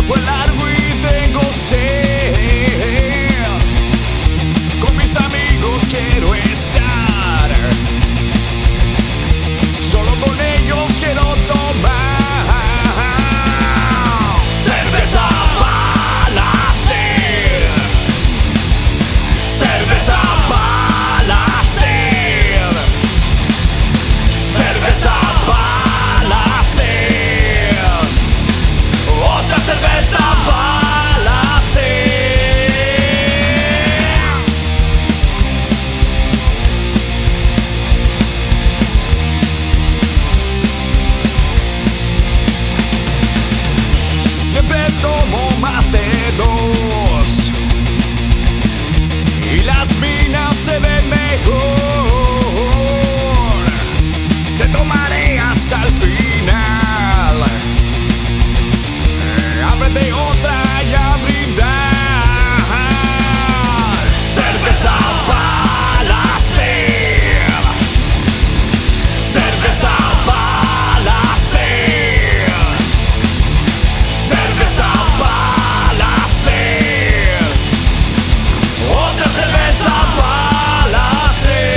fue largo y tengo sed. Con mis amigos quiero estar, solo con ellos quiero tomar. Cerveza para la sed, cerveza para la sed, cerveza para la sed, otra cerveza para la sed. Siempre tomo más de dos y las minas se ven mejor. Te tomaré hasta el final. Ábrete otra y a brindar. Cerveza para la sed, cerveza para la sed, cerveza para la sed, otra cerveza para la sed.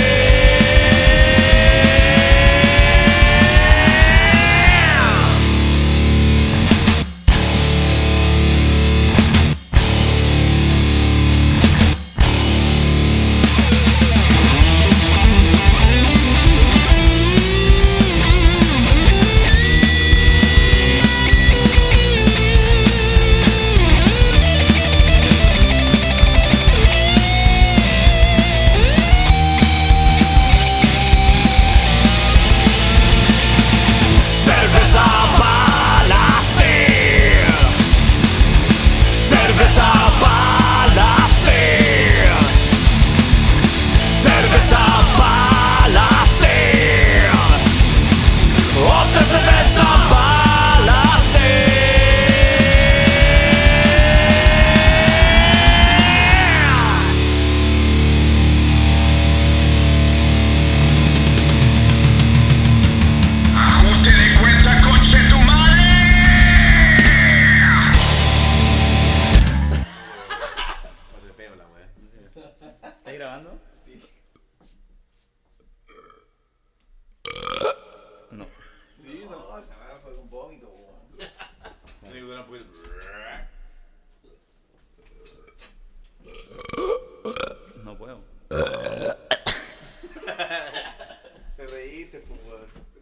Cerveza para la sed, cerveza para la sed, cerveza para la sed, otra cerveza para la sed. Ajuste de cuenta, coche tu madre. ¿Estás grabando? No. Sí, no, se me fue un vómito, weón. No puedo. Te reíste, pues, weón.